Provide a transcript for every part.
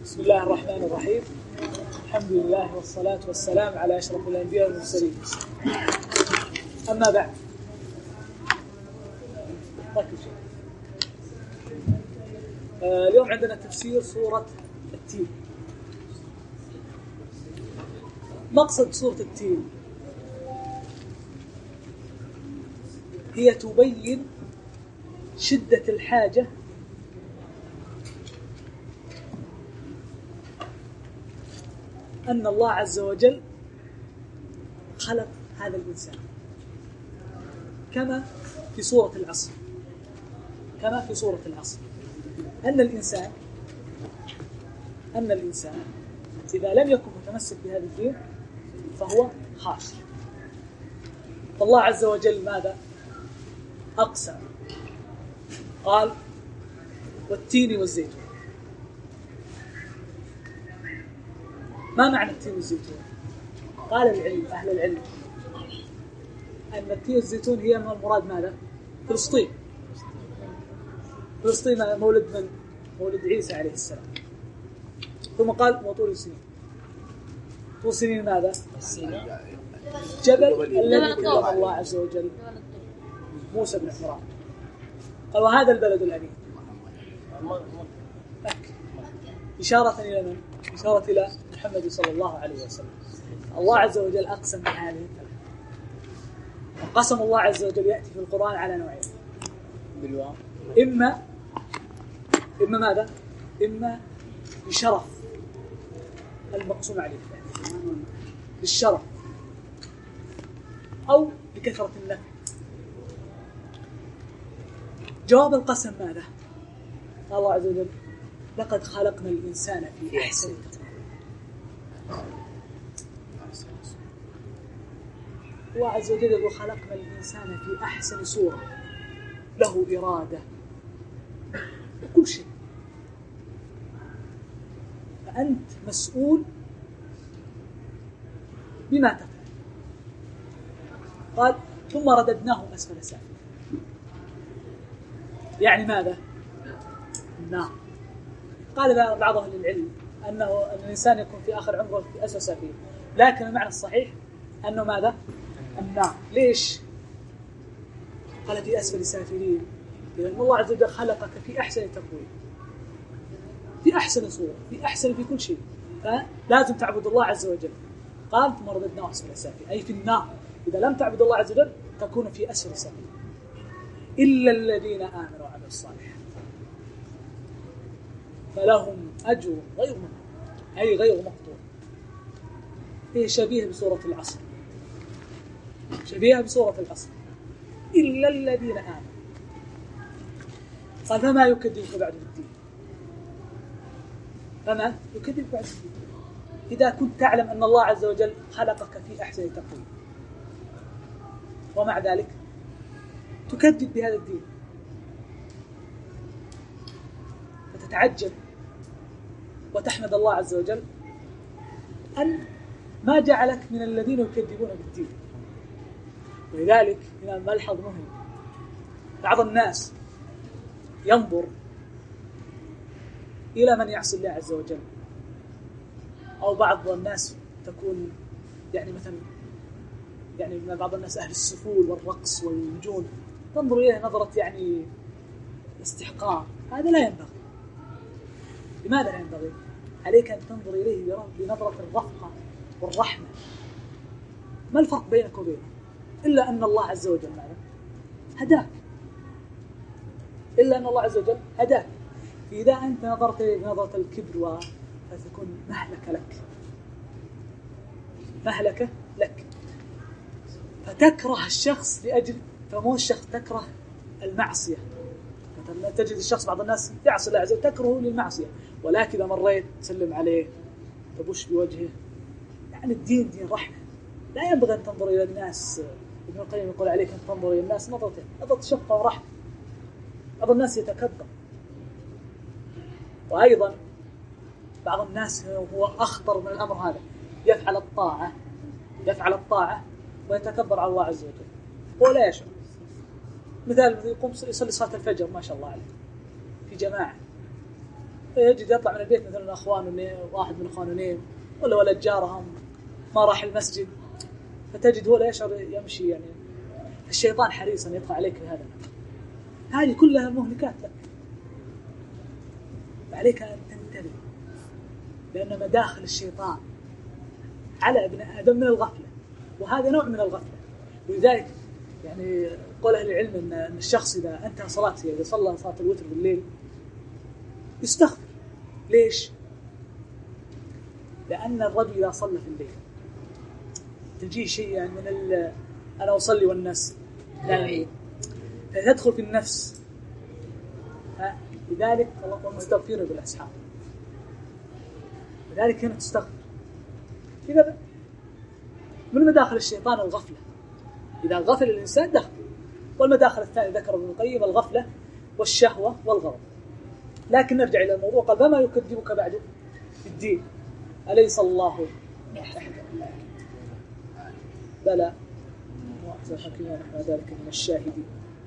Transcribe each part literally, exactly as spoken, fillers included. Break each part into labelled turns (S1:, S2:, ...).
S1: بسم الله الرحمن الرحيم. الحمد لله والصلاة والسلام على أشرف الأنبياء والمرسلين. أما بعد، آه اليوم عندنا تفسير سورة التين. مقصد سورة التين هي تبين شدة الحاجة أن الله عز وجل خلق هذا الإنسان كما في سورة العصر كما في سورة العصر أن الإنسان أن الإنسان إذا لم يكن متمسك بهذا الدين فهو خاسر. فالله عز وجل ماذا أقسم؟ قال والتين والزيتون. ما معنى التين والزيتون؟ قال العلم أهل العلم أن التين والزيتون هي من المراد ماذا؟ فلسطين. فلسطين مولد من؟ مولد عيسى عليه السلام. ثم قال وطول سنين. طول سنين ماذا؟ جبل الذي كلم الله عز وجل موسى بن عمران. قال وهذا البلد الأمين. مكة. إشارة إلى من؟ إشارة إلى محمد صلى الله عليه وسلم. الله عز وجل أقسم بهذه الثلاث. وقسم الله عز وجل يأتي في القرآن على نوعين بالواو. إما إما ماذا؟ إما بشرف المقسوم عليه بالشرف أو بكثرة النفع. جواب القسم ماذا؟ قال الله عز وجل لقد خلقنا الإنسان في أحسن تقويم. الله عز وجل يقول خلقنا الإنسان في أحسن صورة، له إرادة وكل شيء. فأنت مسؤول بما تفعل. قال ثم رددناه أسفل سافل. يعني ماذا؟ النار. قال بعض أهل العلم أنه أن الإنسان يكون في آخر عمره في أسفل سافل، لكن المعنى الصحيح أنه ماذا؟ النار. ليش؟ قال في أسفل سافلين لأن الله عز وجل خلقك في أحسن تقويم، في أحسن صورة، في أحسن في كل شيء، فلازم تعبد الله عز وجل. قال ثم رددناه أسفل سافلين أي في النار. إذا لم تعبد الله عز وجل تكون في أسفل سافلين إلا الذين آمنوا وعملوا الصالحات فلهم أجر غير ممنون أي غير مقطوع. هي شبيهة بسورة العصر، شبيهة بسورة العصر. إلا الذين آمنوا. قال فما يكذبك بعد الدين؟ فما يكذبك بعد الدين إذا كنت تعلم أن الله عز وجل خلقك في أحسن تقويم ومع ذلك تكذب بهذا الدين، فتتعجب وتحمد الله عز وجل أن ما جعلك من الذين يكذبون بالدين. ولذلك من الملحظ مهم، بعض الناس ينظر إلى من يعصي الله عز وجل، أو بعض الناس تكون يعني مثلا يعني بعض الناس أهل السفول والرقص والنجوم تنظر إليه نظرة يعني استحقار. هذا لا ينبغي. لماذا لا ينبغي؟ عليك أن تنظر إليه بنظرة الرفقة والرحمة. ما الفرق بينك وبينه؟ إلا أن الله عز وجل ماذا؟ هداك. إلا أن الله عز وجل هداك. إذا أنت نظرت إليه بنظرة الكبر فتكون مهلكة لك مهلكة لك فتكره الشخص لأجل فمو الشخص تكره المعصية. مثلا تجد الشخص بعض الناس يعصي الله عز وجل تكره للمعصية، ولكن إذا مريت تسلم عليه تبش بوجهه. يعني الدين دين رحمة. لا ينبغي أن تنظر إلى الناس. ابن القيم يقول عليك أن تنظر إلى الناس نظرة نظرة شفقة ورحمة. بعض الناس يتكبر، وأيضا بعض الناس هو أخطر من الأمر هذا، يفعل الطاعة يفعل الطاعة ويتكبر على الله عز وجل ولا يشعر. مثال يقوم يصلي صلاة الفجر ما شاء الله عليه في جماعة، يجد يطلع من البيت مثلا أخوانه نيم، واحد من أخوانه نيم، ولا ولد جارهم ما راح المسجد، فتجد هو لا يشعر يمشي. يعني الشيطان حريص أن يدخل عليك بهذا. هذه كلها مهلكات لك، فعليك أن تنتبه، لأن مداخل الشيطان على ابن آدم من الغفلة، وهذا نوع من الغفلة. ولذلك يعني قول أهل العلم أن الشخص إذا انتهى صلاته، إذا صلى صلاة الوتر بالليل يستغفر. ليش؟ لأن الرجل إذا صلى في الليل تجيه شيء يعني من ال أنا أصلي والناس نائمين، فتدخل في النفس. لذلك الله مستغفر بالأسحار، لذلك هنا تستغفر. إذا من مداخل الشيطان الغفلة، إذا غفل الإنسان دخل. والمداخل الثانية ذكر ابن القيم الغفلة والشهوة والغضب. لكن نرجع إلى الموضوع. قال فما يكذبك بعد الدين أليس الله أحد بلى وأحسن حكيما ونحن ذلك من الشاهدين.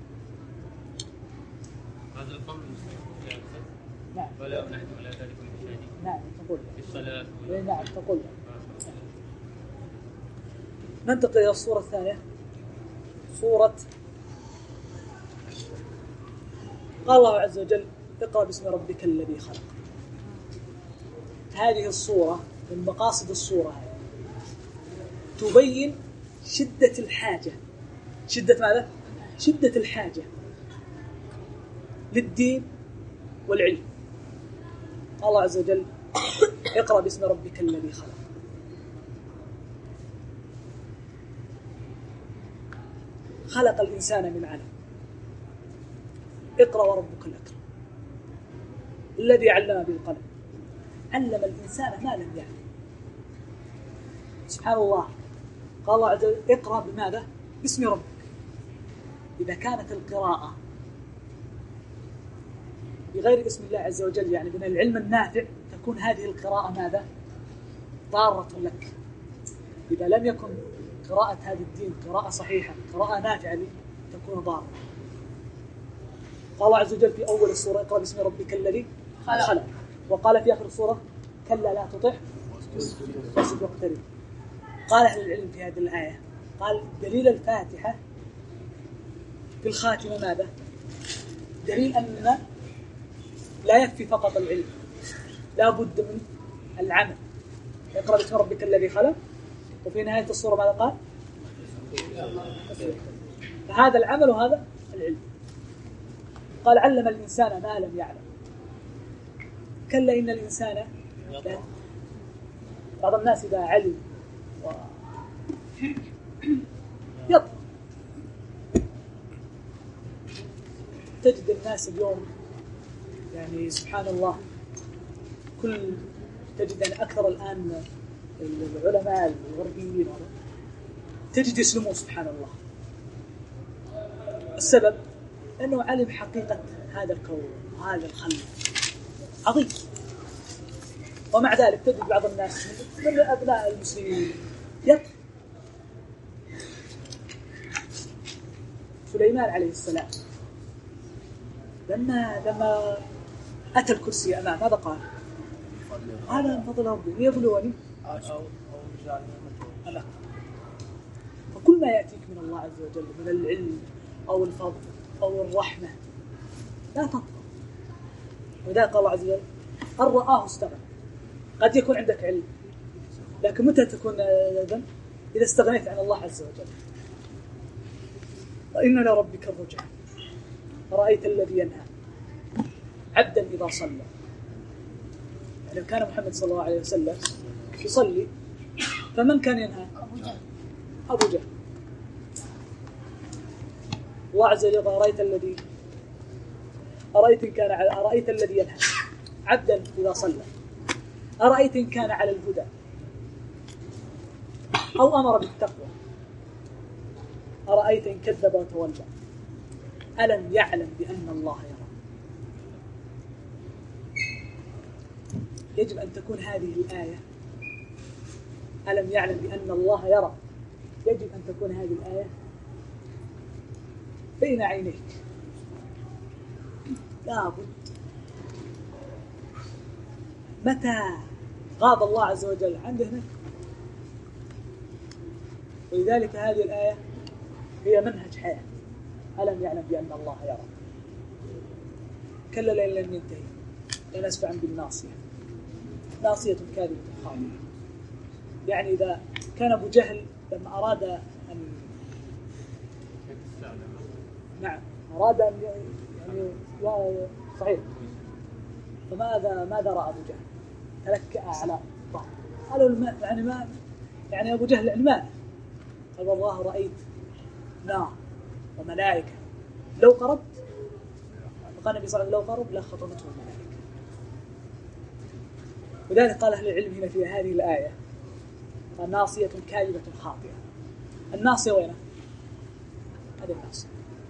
S2: هذا القول
S1: نعم
S2: ولا نحن على ذلك من الشاهدين.
S1: نعم تقول
S2: في الصلاة.
S1: نعم تقول. ننتقل إلى الصورة الثانية، صورة قال الله عز وجل اقرأ باسم ربك الذي خلق. هذه الصورة من مقاصد الصورة هذه تبين شدة الحاجة، شدة ماذا؟ شدة الحاجة للدين والعلم. قال الله عز وجل اقرأ باسم ربك الذي خلق. خلق الإنسان من علم. اقرأ وربك الأكرم الذي علم بالقلم علم الإنسان ما لم يعلم. سبحان الله. قال الله عز وجل اقرأ بماذا؟ باسم ربك. إذا كانت القراءة بغير اسم الله عز وجل يعني من العلم النافع، تكون هذه القراءة ماذا؟ ضارة لك. إذا لم يكن قراءة هذا الدين قراءة صحيحة قراءة نافعة تكون ضارة. قال الله عز وجل في أول السورة اقرأ باسم ربك الذي خلق، وقال في آخر السورة كلا لا تطع واسجد واقترب. قال أهل العلم في هذه الآية قال دليل الفاتحة في الخاتمة ماذا؟ دليل أن لا يكفي فقط العلم، لا بد من العمل. اقرأ باسم ربك الذي خلق، وفي نهاية السورة ماذا قال؟ فهذا العمل وهذا العلم. قال علم الإنسان ما لم يعلم. كلا إن الإنسان بعض الناس إذا علم و... يطلع. تجد الناس اليوم يعني سبحان الله كل تجد أن أكثر الآن العلماء الغربيين تجد يسلمون سبحان الله. السبب أنه علم حقيقة هذا الكون وهذا الخلق عظيم، ومع ذلك تجد بعض الناس من أبناء المسلمين يطلع. سليمان عليه السلام لما لما أتى الكرسي أمام ماذا قال؟ قال من فضل ربي ليبلوني أنا. فكل ما يأتيك من الله عز وجل من العلم أو الفضل أو الرحمة لا تطلب. وذلك قال الله عز وجل أن رآه استغنى. قد يكون عندك علم لكن متى تكون ذنب؟ إذا استغنيت عن الله عز وجل. وإن لربك الرجع. رأيت الذي ينهى عبدا إذا صلى. يعني لو كان محمد صلى الله عليه وسلم يصلي فمن كان ينهى؟ أبو جهل. أبو جهل. الله عز وجل أرأيت الذي أرأيت إن كان على أرأيت الذي ينهى عبدا إذا صلى أرأيت إن كان على الهدى أو أمر بالتقوى أرأيت إن كذب وتولى ألم يعلم بأن الله يرى. يجب أن تكون هذه الآية ألم يعلم بأن الله يرى، يجب أن تكون هذه الآية بين عينيك. لا بد متى غاض الله عز وجل عنده هناك. ولذلك هذه الآية هي منهج حياة. ألم يعلم بأن الله يرى. كلا لئن لم ينتهي لنسفعا بالناصية ناصية كاذبة خاطئة. يعني إذا كان أبو جهل لما أراد أن نعم أراد أن يعني صحيح، فماذا ماذا رأى أبو جهل؟ تلكأ على الظهر. قالوا يعني ما يعني أبو جهل علمان. قال والله رأيت نار وملائكة لو قربت، قال النبي صلى الله عليه وسلم لو قرب لخطفته الملائكة. ولذلك قال أهل العلم هنا في هذه الآية قال ناصية كاذبة خاطئة. الناصية وينها؟ هذه الناصية.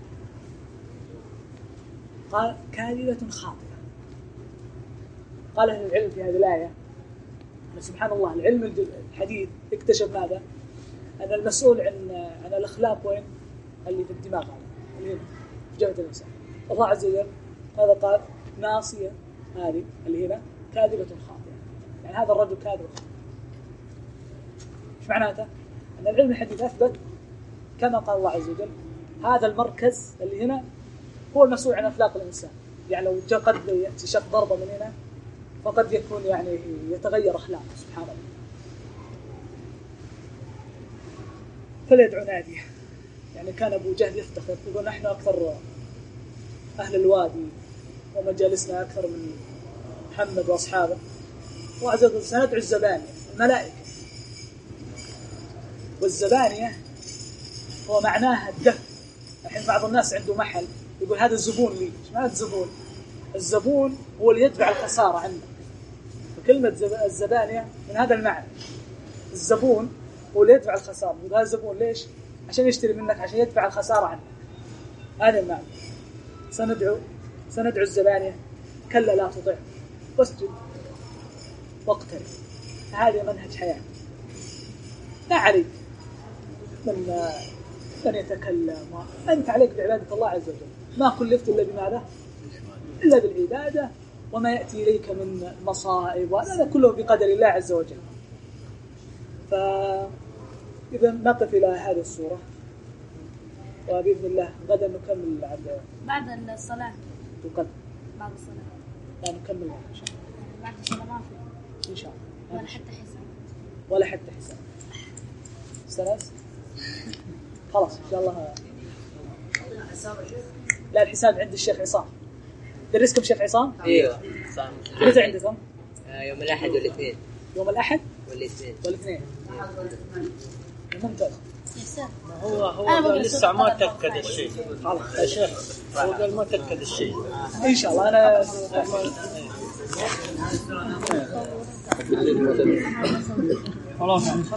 S1: قال كاذبة خاطئة. قال أهل العلم في هذه الآية سبحان الله العلم الحديث اكتشف ماذا؟ أن المسؤول عن عن الأخلاق وين؟ اللي في الدماغ اللي هنا في جبهة الإنسان. الله عز وجل هذا قال ناصية هذه اللي هنا كاذبة خاطئة. يعني هذا الرجل كاذب خاطئ. إيش معناته؟ أن العلم الحديث أثبت كما قال الله عز وجل هذا المركز اللي هنا هو المسؤول عن أخلاق الإنسان. يعني لو جاء قد يأتي شق ضربة من هنا فقد يكون يعني يتغير أخلاقه سبحان الله. فليدعو ناديه. يعني كان أبو جهل يفتخر يقول نحن أكثر أهل الوادي ومجالسنا أكثر من محمد وأصحابه. وعز وجل سندعو الزبانية الملائكة. والزبانية هو معناها الدفع. الحين بعض الناس عنده محل يقول هذا الزبون لي. ايش معنى الزبون؟ الزبون هو اللي يدفع الخسارة عنه. فكلمة الزبانية من هذا المعنى. الزبون هو اللي يدفع الخسارة. يقول هذا الزبون ليش؟ عشان يشتري منك عشان يدفع الخسارة عنك. هذا المعنى. سندعو سندعو الزبانية كلا لا تطع واسجد واقترب. هذا منهج حياة. لا عليك من من يتكلم. أنت عليك بعبادة الله عز وجل. ما كلفت إلا بماذا؟ إلا بالعبادة. وما يأتي إليك من مصائب وهذا كله بقدر الله عز وجل. فإذا نقف إلى هذه الصورة وبإذن الله غدا نكمل
S3: بعد الصلاة.
S1: تقدم
S3: بعد الصلاة.
S1: لا نكمل إن شاء الله.
S3: بعد الصلاة ما في.
S1: إن شاء الله.
S3: ولا حتى حساب.
S1: ولا حتى حساب. سلام. خلاص إن شاء الله. لا الحساب عند الشيخ عصام. درسكم شيخ عصام؟
S4: ايوه.
S1: متى عندكم؟
S4: يوم الأحد والاثنين.
S1: يوم الأحد
S4: والاثنين.
S1: والاثنين. ممتاز.
S5: هو هو لسه ما تأكد الشيء. خلاص يا شيخ هو قال ما تأكد الشيء.
S1: إن شاء الله أنا
S5: خلاص